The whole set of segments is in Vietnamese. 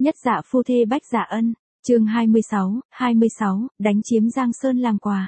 Nhất dạ phu thê Bách Dạ Ân, chương 26, đánh chiếm Giang Sơn làm quà.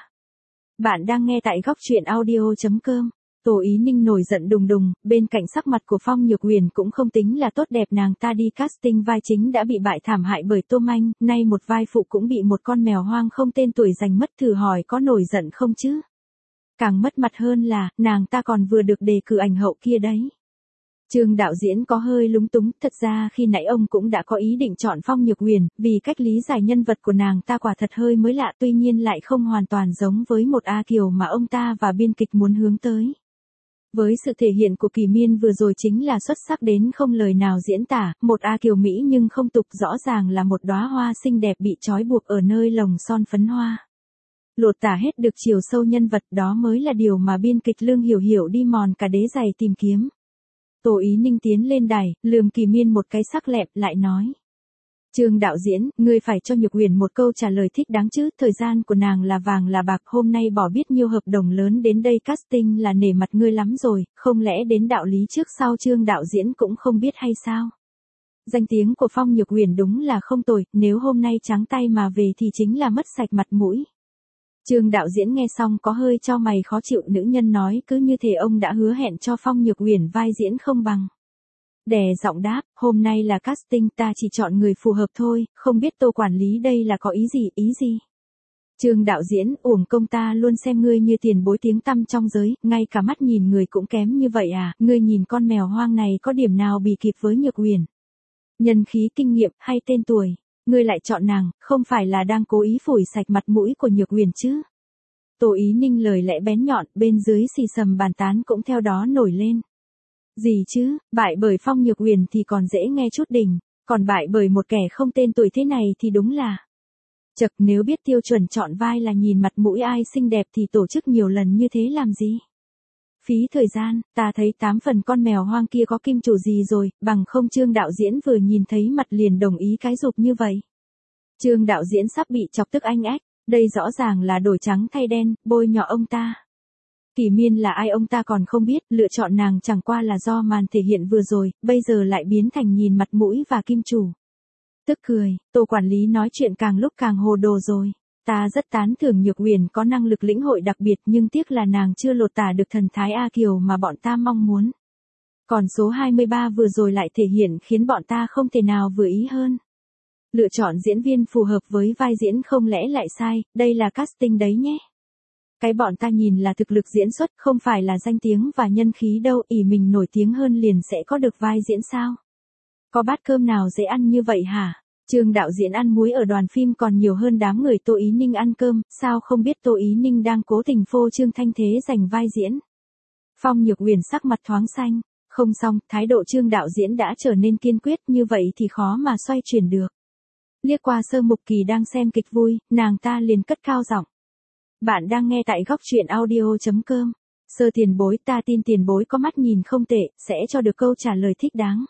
Bạn đang nghe tại góc truyện audio.com. Tô Ý Ninh nổi giận đùng đùng, bên cạnh sắc mặt của Phong Nhược Huyền cũng không tính là tốt đẹp, nàng ta đi casting vai chính đã bị bại thảm hại bởi Tô Manh, nay một vai phụ cũng bị một con mèo hoang không tên tuổi giành mất, thử hỏi có nổi giận không chứ? Càng mất mặt hơn là, nàng ta còn vừa được đề cử ảnh hậu kia đấy. Trương đạo diễn có hơi lúng túng, thật ra khi nãy ông cũng đã có ý định chọn Phong Nhược Huyền, vì cách lý giải nhân vật của nàng ta quả thật hơi mới lạ, tuy nhiên lại không hoàn toàn giống với một A Kiều mà ông ta và biên kịch muốn hướng tới. Với sự thể hiện của Kỳ Miên vừa rồi chính là xuất sắc đến không lời nào diễn tả, một A Kiều Mỹ nhưng không tục, rõ ràng là một đóa hoa xinh đẹp bị trói buộc ở nơi lồng son phấn hoa. Lột tả hết được chiều sâu nhân vật, đó mới là điều mà biên kịch Lương Hiểu Hiểu đi mòn cả đế giày tìm kiếm. Tô Ý Ninh tiến lên đài, lườm Kỳ Miên một cái sắc lẹm, lại nói. Trương đạo diễn, ngươi phải cho Nhược Huyền một câu trả lời thích đáng chứ, thời gian của nàng là vàng là bạc, hôm nay bỏ biết nhiêu hợp đồng lớn đến đây casting là nể mặt ngươi lắm rồi, không lẽ đến đạo lý trước sau Trương đạo diễn cũng không biết hay sao? Danh tiếng của Phong Nhược Huyền đúng là không tồi, nếu hôm nay trắng tay mà về thì chính là mất sạch mặt mũi. Trương đạo diễn nghe xong có hơi chau mày khó chịu, nữ nhân nói cứ như thể ông đã hứa hẹn cho Phong Nhược Huyền vai diễn không bằng. Đè giọng đáp, hôm nay là casting, ta chỉ chọn người phù hợp thôi, không biết Tô quản lý đây là có ý gì? Trương đạo diễn, uổng công ta luôn xem ngươi như tiền bối tiếng tăm trong giới, ngay cả mắt nhìn người cũng kém như vậy à, ngươi nhìn con mèo hoang này có điểm nào bì kịp với Nhược Huyền? Nhân khí, kinh nghiệm hay tên tuổi? Ngươi lại chọn nàng, không phải là đang cố ý phủi sạch mặt mũi của Nhược Huyền chứ? Tô Ý Ninh lời lẽ bén nhọn, bên dưới xì xầm bàn tán cũng theo đó nổi lên. Gì chứ, bại bởi Phong Nhược Huyền thì còn dễ nghe chút đỉnh, còn bại bởi một kẻ không tên tuổi thế này thì đúng là. Chật, nếu biết tiêu chuẩn chọn vai là nhìn mặt mũi ai xinh đẹp thì tổ chức nhiều lần như thế làm gì? Phí thời gian, ta thấy 8 phần con mèo hoang kia có kim chủ gì rồi, bằng không Trương đạo diễn vừa nhìn thấy mặt liền đồng ý cái rụp như vậy. Trương đạo diễn sắp bị chọc tức anh ách, đây rõ ràng là đổi trắng thay đen, bôi nhọ ông ta. Kỳ Miên là ai ông ta còn không biết, lựa chọn nàng chẳng qua là do màn thể hiện vừa rồi, bây giờ lại biến thành nhìn mặt mũi và kim chủ. Tức cười, Tô quản lý nói chuyện càng lúc càng hồ đồ rồi. Ta rất tán thưởng Nhược Huyền có năng lực lĩnh hội đặc biệt, nhưng tiếc là nàng chưa lột tả được thần thái A Kiều mà bọn ta mong muốn. Còn số 23 vừa rồi lại thể hiện khiến bọn ta không thể nào vừa ý hơn. Lựa chọn diễn viên phù hợp với vai diễn không lẽ lại sai, đây là casting đấy nhé. Cái bọn ta nhìn là thực lực diễn xuất, không phải là danh tiếng và nhân khí đâu, ỷ mình nổi tiếng hơn liền sẽ có được vai diễn sao? Có bát cơm nào dễ ăn như vậy hả? Trương đạo diễn ăn muối ở đoàn phim còn nhiều hơn đám người Tô Ý Ninh ăn cơm, sao không biết Tô Ý Ninh đang cố tình phô trương thanh thế giành vai diễn. Phong Nhược Huyền sắc mặt thoáng xanh, không xong, thái độ Trương đạo diễn đã trở nên kiên quyết, như vậy thì khó mà xoay chuyển được. Liếc qua Sơ Mục Kỳ đang xem kịch vui, nàng ta liền cất cao giọng. Bạn đang nghe tại góc truyện audio.com. Sơ tiền bối, ta tin tiền bối có mắt nhìn không tệ, sẽ cho được câu trả lời thích đáng.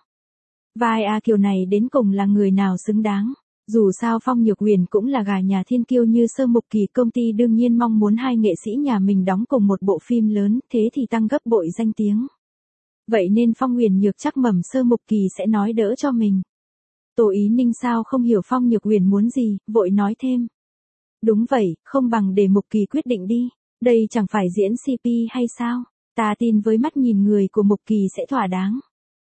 Vai A Kiều này đến cùng là người nào xứng đáng? Dù sao Phong Nhược Huyền cũng là gà nhà thiên kiêu như Sơ Mục Kỳ, công ty đương nhiên mong muốn hai nghệ sĩ nhà mình đóng cùng một bộ phim lớn, thế thì tăng gấp bội danh tiếng. Vậy nên Phong Huyền Nhược chắc mẩm Sơ Mục Kỳ sẽ nói đỡ cho mình. Tô Ý Ninh sao không hiểu Phong Nhược Huyền muốn gì, vội nói thêm. Đúng vậy, không bằng để Mục Kỳ quyết định đi, đây chẳng phải diễn CP hay sao, ta tin với mắt nhìn người của Mục Kỳ sẽ thỏa đáng.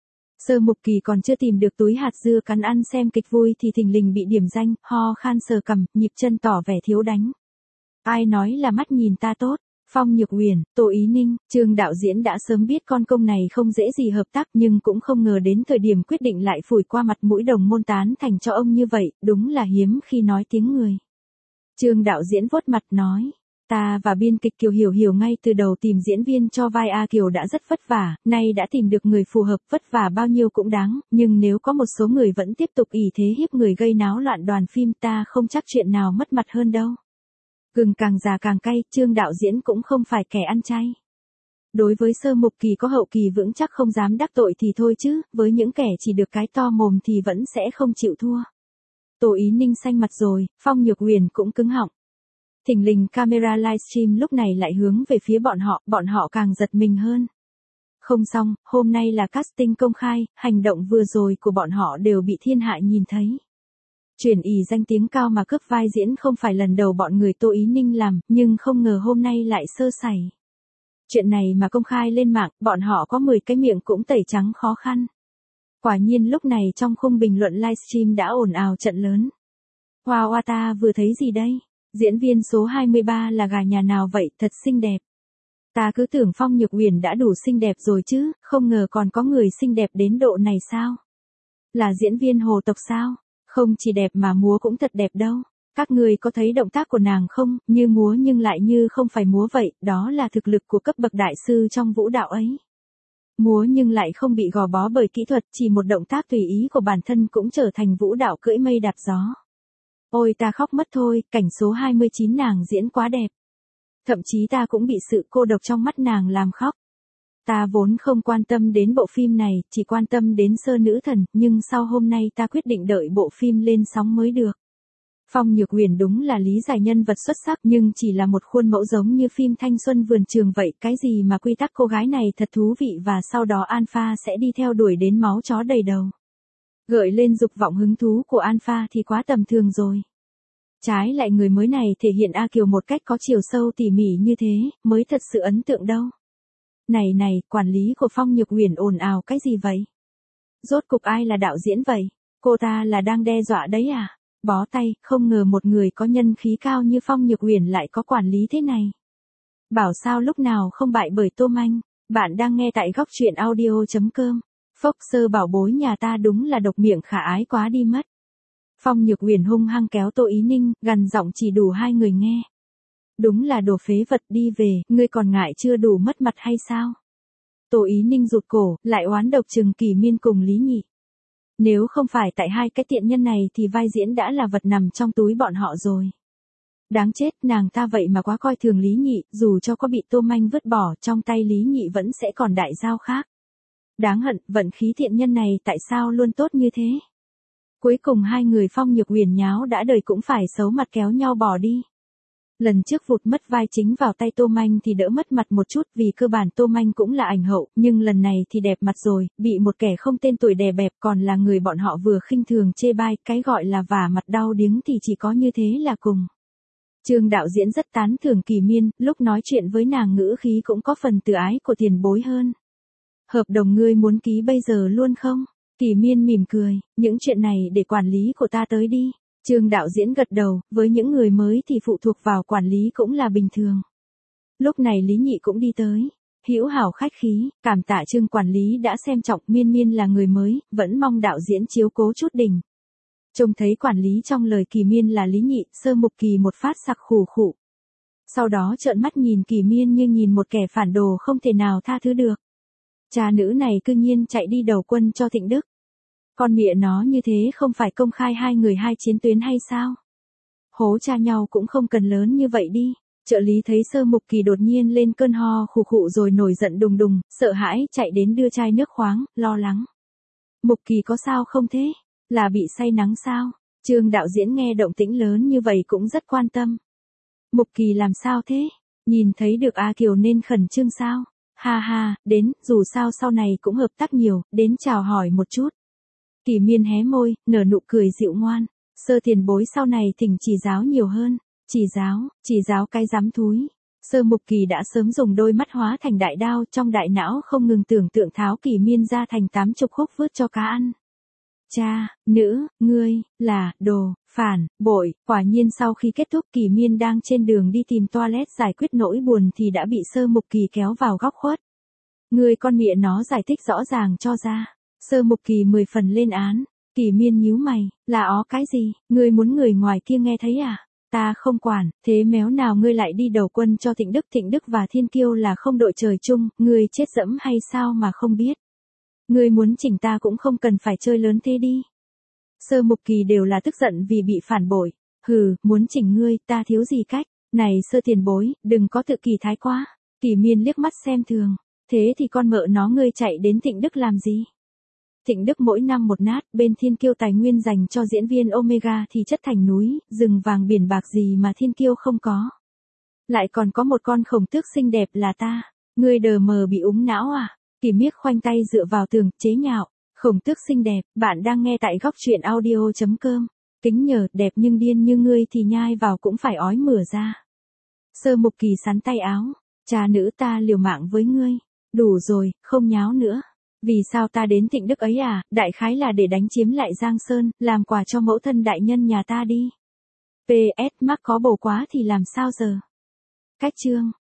Sơ Mục Kỳ còn chưa tìm được túi hạt dưa cắn ăn xem kịch vui thì thình lình bị điểm danh, ho khan sờ cằm, nhịp chân tỏ vẻ thiếu đánh. Ai nói là mắt nhìn ta tốt? Phong Nhược Huyền, Tô Ý Ninh, Trương đạo diễn đã sớm biết con công này không dễ gì hợp tác, nhưng cũng không ngờ đến thời điểm quyết định lại phủi qua mặt mũi đồng môn tán thành cho ông như vậy, đúng là hiếm khi nói tiếng người. Trương đạo diễn vuốt mặt nói, ta và biên kịch Kiều Hiểu Hiểu ngay từ đầu tìm diễn viên cho vai A Kiều đã rất vất vả, nay đã tìm được người phù hợp, vất vả bao nhiêu cũng đáng, nhưng nếu có một số người vẫn tiếp tục ỷ thế hiếp người gây náo loạn đoàn phim, ta không chắc chuyện nào mất mặt hơn đâu. Gừng càng già càng cay, Trương đạo diễn cũng không phải kẻ ăn chay. Đối với Sơ Mục Kỳ có hậu kỳ vững chắc không dám đắc tội thì thôi chứ, với những kẻ chỉ được cái to mồm thì vẫn sẽ không chịu thua. Tô Ý Ninh xanh mặt rồi, Phong Nhược Huyền cũng cứng họng. Thình lình camera livestream lúc này lại hướng về phía bọn họ càng giật mình hơn. Không xong, hôm nay là casting công khai, hành động vừa rồi của bọn họ đều bị thiên hạ nhìn thấy. Chuyển ỷ danh tiếng cao mà cướp vai diễn không phải lần đầu bọn người Tô Ý Ninh làm, nhưng không ngờ hôm nay lại sơ sẩy. Chuyện này mà công khai lên mạng, bọn họ có 10 cái miệng cũng tẩy trắng khó khăn. Quả nhiên lúc này trong khung bình luận livestream đã ồn ào trận lớn. Wow, ta vừa thấy gì đây? Diễn viên số 23 là gà nhà nào vậy, thật xinh đẹp. Ta cứ tưởng Phong Nhược Uyển đã đủ xinh đẹp rồi chứ, không ngờ còn có người xinh đẹp đến độ này sao? Là diễn viên hồ tộc sao? Không chỉ đẹp mà múa cũng thật đẹp đâu. Các người có thấy động tác của nàng không, như múa nhưng lại như không phải múa vậy, đó là thực lực của cấp bậc đại sư trong vũ đạo ấy. Múa nhưng lại không bị gò bó bởi kỹ thuật, chỉ một động tác tùy ý của bản thân cũng trở thành vũ đạo cưỡi mây đạp gió. Ôi ta khóc mất thôi, cảnh số 29 nàng diễn quá đẹp. Thậm chí ta cũng bị sự cô độc trong mắt nàng làm khóc. Ta vốn không quan tâm đến bộ phim này, chỉ quan tâm đến Sơ Nữ Thần, nhưng sau hôm nay ta quyết định đợi bộ phim lên sóng mới được. Phong Nhược Uyển đúng là lý giải nhân vật xuất sắc nhưng chỉ là một khuôn mẫu giống như phim Thanh Xuân Vườn Trường vậy, cái gì mà quy tắc cô gái này thật thú vị và sau đó Alpha sẽ đi theo đuổi đến máu chó đầy đầu. Gợi lên dục vọng hứng thú của Alpha thì quá tầm thường rồi. Trái lại người mới này thể hiện A Kiều một cách có chiều sâu tỉ mỉ như thế, mới thật sự ấn tượng đâu. Này, quản lý của Phong Nhược Uyển ồn ào cái gì vậy? Rốt cục ai là đạo diễn vậy? Cô ta là đang đe dọa đấy à? Bó tay, không ngờ một người có nhân khí cao như Phong Nhược Uyển lại có quản lý thế này. Bảo sao lúc nào không bại bởi Tô Manh. Bạn đang nghe tại góc truyện audio.com. Foxer bảo bối nhà ta đúng là độc miệng khả ái quá đi mất. Phong Nhược Uyển hung hăng kéo Tô Ý Ninh, gằn giọng chỉ đủ hai người nghe. Đúng là đồ phế vật, đi về, ngươi còn ngại chưa đủ mất mặt hay sao? Tô Ý Ninh rụt cổ, lại oán độc chừng Kỳ Miên cùng Lý Nhị. Nếu không phải tại hai cái tiện nhân này thì vai diễn đã là vật nằm trong túi bọn họ rồi. Đáng chết, nàng ta vậy mà quá coi thường Lý Nhị, dù cho có bị Tô Manh vứt bỏ, trong tay Lý Nhị vẫn sẽ còn đại dao khác. Đáng hận, vận khí thiện nhân này tại sao luôn tốt như thế? Cuối cùng hai người Phong Nhược Uyển nháo đã đời cũng phải xấu mặt kéo nhau bỏ đi. Lần trước vụt mất vai chính vào tay Tô Manh thì đỡ mất mặt một chút vì cơ bản Tô Manh cũng là ảnh hậu, nhưng lần này thì đẹp mặt rồi, bị một kẻ không tên tuổi đè bẹp còn là người bọn họ vừa khinh thường chê bai, cái gọi là vả mặt đau điếng thì chỉ có như thế là cùng. Trương đạo diễn rất tán thưởng Kỳ Miên, lúc nói chuyện với nàng ngữ khí cũng có phần từ ái của tiền bối hơn. Hợp đồng ngươi muốn ký bây giờ luôn không? Kỳ Miên mỉm cười, những chuyện này để quản lý của ta tới đi. Trương đạo diễn gật đầu, với những người mới thì phụ thuộc vào quản lý cũng là bình thường. Lúc này Lý Nhị cũng đi tới. Hữu hảo khách khí, cảm tạ Trương quản lý đã xem trọng, Miên Miên là người mới, vẫn mong đạo diễn chiếu cố chút đỉnh. Trông thấy quản lý trong lời Kỳ Miên là Lý Nhị, Sơ Mục Kỳ một phát sặc khủ khụ. Sau đó trợn mắt nhìn Kỳ Miên như nhìn một kẻ phản đồ không thể nào tha thứ được. Cha nữ này cư nhiên chạy đi đầu quân cho Thịnh Đức. Con mẹ nó như thế không phải công khai hai người hai chiến tuyến hay sao? Hố cha nhau cũng không cần lớn như vậy đi. Trợ lý thấy Sơ Mục Kỳ đột nhiên lên cơn ho khụ khụ rồi nổi giận đùng đùng, sợ hãi chạy đến đưa chai nước khoáng, lo lắng. Mục Kỳ có sao không thế? Là bị say nắng sao? Trương đạo diễn nghe động tĩnh lớn như vậy cũng rất quan tâm. Mục Kỳ làm sao thế? Nhìn thấy được A Kiều nên khẩn trương sao? Ha ha, đến, dù sao sau này cũng hợp tác nhiều, đến chào hỏi một chút. Kỳ Miên hé môi, nở nụ cười dịu ngoan. Sơ tiền bối sau này thỉnh chỉ giáo nhiều hơn. Chỉ giáo cái dám thúi. Sơ Mục Kỳ đã sớm dùng đôi mắt hóa thành đại đao, trong đại não không ngừng tưởng tượng tháo Kỳ Miên ra thành 80 khúc vớt cho cá ăn. Cha, nữ, ngươi, là, đồ, phản, bội. Quả nhiên sau khi kết thúc Kỳ Miên đang trên đường đi tìm toilet giải quyết nỗi buồn thì đã bị Sơ Mục Kỳ kéo vào góc khuất. Ngươi con mẹ nó giải thích rõ ràng cho ra. Sơ Mục Kỳ 10 phần lên án. Kỳ Miên nhíu mày, là ó cái gì, ngươi muốn người ngoài kia nghe thấy à? Ta không quản, thế méo nào ngươi lại đi đầu quân cho Thịnh Đức và Thiên Kiêu là không đội trời chung, ngươi chết dẫm hay sao mà không biết? Ngươi muốn chỉnh ta cũng không cần phải chơi lớn thế đi. Sơ Mục Kỳ đều là tức giận vì bị phản bội. Hừ, muốn chỉnh ngươi, ta thiếu gì cách? Này Sơ tiền bối, đừng có tự kỳ thái quá. Kỳ Miên liếc mắt xem thường. Thế thì con mợ nó ngươi chạy đến Thịnh Đức làm gì? Thịnh Đức mỗi năm một nát, bên Thiên Kiêu tài nguyên dành cho diễn viên Omega thì chất thành núi, rừng vàng biển bạc gì mà Thiên Kiêu không có. Lại còn có một con khổng tước xinh đẹp là ta. Ngươi đờ mờ bị úng não à? Kỳ Miết khoanh tay dựa vào tường, chế nhạo. Khổng tước xinh đẹp, bạn đang nghe tại góc truyện audio.com. Kính nhờ, đẹp nhưng điên như ngươi thì nhai vào cũng phải ói mửa ra. Sơ Mục Kỳ sắn tay áo. Cha nữ ta liều mạng với ngươi. Đủ rồi, không nháo nữa. Vì sao ta đến Tịnh Đức ấy à, đại khái là để đánh chiếm lại Giang Sơn, làm quà cho mẫu thân đại nhân nhà ta đi. PS, mắc có bầu quá thì làm sao giờ? Cách chương.